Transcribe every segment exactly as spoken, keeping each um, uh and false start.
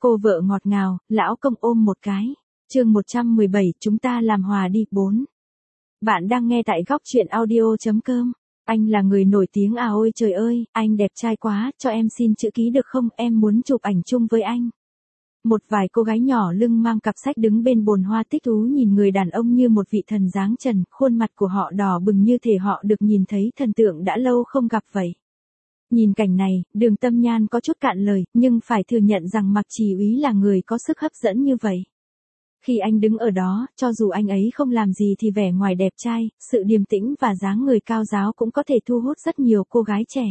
Cô vợ ngọt ngào, lão công ôm một cái. Chương một trăm mười bảy, chúng ta làm hòa đi. bốn. Bạn đang nghe tại góc truyện audio chấm com. Anh là người nổi tiếng à, ôi trời ơi, anh đẹp trai quá, cho em xin chữ ký được không, em muốn chụp ảnh chung với anh. Một vài cô gái nhỏ lưng mang cặp sách đứng bên bồn hoa tích thú nhìn người đàn ông như một vị thần dáng trần, khuôn mặt của họ đỏ bừng như thể họ được nhìn thấy thần tượng đã lâu không gặp vậy. Nhìn cảnh này, Đường Tâm Nhan có chút cạn lời, nhưng phải thừa nhận rằng Mạc Chỉ Úy là người có sức hấp dẫn như vậy. Khi anh đứng ở đó, cho dù anh ấy không làm gì thì vẻ ngoài đẹp trai, sự điềm tĩnh và dáng người cao ráo cũng có thể thu hút rất nhiều cô gái trẻ.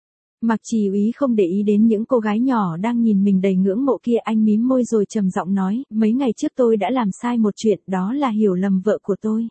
Mạc Chỉ Úy không để ý đến những cô gái nhỏ đang nhìn mình đầy ngưỡng mộ kia, anh mím môi rồi trầm giọng nói, mấy ngày trước tôi đã làm sai một chuyện, đó là hiểu lầm vợ của tôi.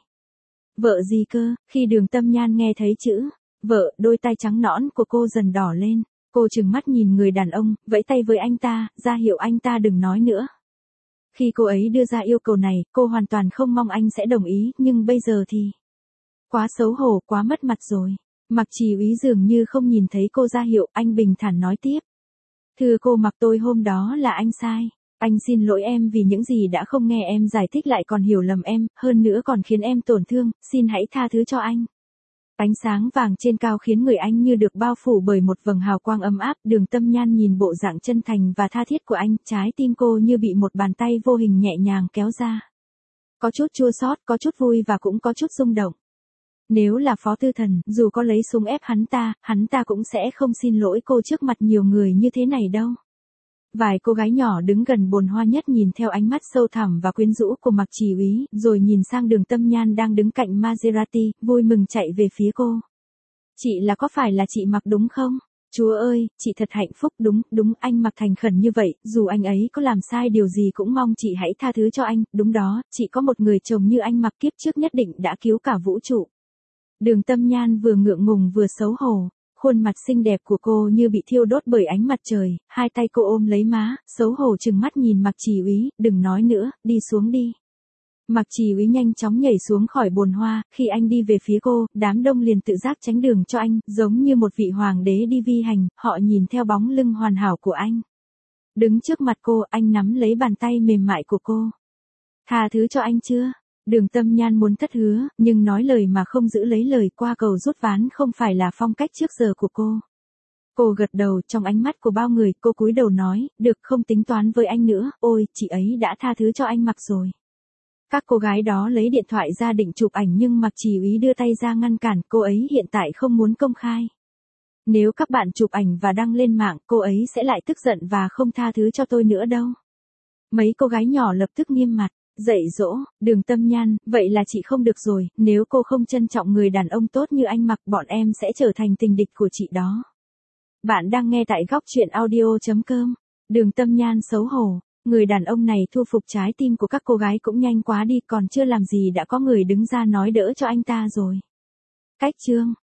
Vợ gì cơ? Khi Đường Tâm Nhan nghe thấy chữ vợ, đôi tay trắng nõn của cô dần đỏ lên, cô trừng mắt nhìn người đàn ông, vẫy tay với anh ta, ra hiệu anh ta đừng nói nữa. Khi cô ấy đưa ra yêu cầu này, cô hoàn toàn không mong anh sẽ đồng ý, nhưng bây giờ thì quá xấu hổ, quá mất mặt rồi. Mạc Chỉ Úy dường như không nhìn thấy cô ra hiệu, anh bình thản nói tiếp. Thưa cô Mạc, tôi hôm đó là anh sai. Anh xin lỗi em vì những gì đã không nghe em giải thích lại còn hiểu lầm em, hơn nữa còn khiến em tổn thương, xin hãy tha thứ cho anh. Ánh sáng vàng trên cao khiến người anh như được bao phủ bởi một vầng hào quang ấm áp. Đường Tâm Nhan nhìn bộ dạng chân thành và tha thiết của anh, trái tim cô như bị một bàn tay vô hình nhẹ nhàng kéo ra. Có chút chua xót, có chút vui và cũng có chút rung động. Nếu là Phó Tư Thần, dù có lấy súng ép hắn ta, hắn ta cũng sẽ không xin lỗi cô trước mặt nhiều người như thế này đâu. Vài cô gái nhỏ đứng gần bồn hoa nhất nhìn theo ánh mắt sâu thẳm và quyến rũ của Mạc Chỉ Úy, rồi nhìn sang Đường Tâm Nhan đang đứng cạnh Maserati, vui mừng chạy về phía cô. Chị là có phải là chị Mạc đúng không? Chúa ơi, chị thật hạnh phúc, đúng, đúng, anh Mạc thành khẩn như vậy, dù anh ấy có làm sai điều gì cũng mong chị hãy tha thứ cho anh, đúng đó, chị có một người chồng như anh Mạc kiếp trước nhất định đã cứu cả vũ trụ. Đường Tâm Nhan vừa ngượng ngùng vừa xấu hổ. Khuôn mặt xinh đẹp của cô như bị thiêu đốt bởi ánh mặt trời, hai tay cô ôm lấy má, xấu hổ trừng mắt nhìn Mạc Chỉ Úy, đừng nói nữa, đi xuống đi. Mạc Chỉ Úy nhanh chóng nhảy xuống khỏi bồn hoa, khi anh đi về phía cô, đám đông liền tự giác tránh đường cho anh, giống như một vị hoàng đế đi vi hành, họ nhìn theo bóng lưng hoàn hảo của anh. Đứng trước mặt cô, anh nắm lấy bàn tay mềm mại của cô. Tha thứ cho anh chưa? Đường Tâm Nhan muốn thất hứa, nhưng nói lời mà không giữ lấy lời, qua cầu rút ván không phải là phong cách trước giờ của cô. Cô gật đầu, trong ánh mắt của bao người, cô cúi đầu nói, được, không tính toán với anh nữa, ôi, chị ấy đã tha thứ cho anh Mạc rồi. Các cô gái đó lấy điện thoại ra định chụp ảnh nhưng Mạc Chỉ Úy đưa tay ra ngăn cản, cô ấy hiện tại không muốn công khai. Nếu các bạn chụp ảnh và đăng lên mạng, cô ấy sẽ lại tức giận và không tha thứ cho tôi nữa đâu. Mấy cô gái nhỏ lập tức nghiêm mặt. Dạy dỗ, Đường Tâm Nhan, vậy là chị không được rồi, nếu cô không trân trọng người đàn ông tốt như anh Mạc, bọn em sẽ trở thành tình địch của chị đó. Bạn đang nghe tại góc truyện audio chấm com. Đường Tâm Nhan xấu hổ, người đàn ông này thu phục trái tim của các cô gái cũng nhanh quá đi, còn chưa làm gì đã có người đứng ra nói đỡ cho anh ta rồi. Cách chương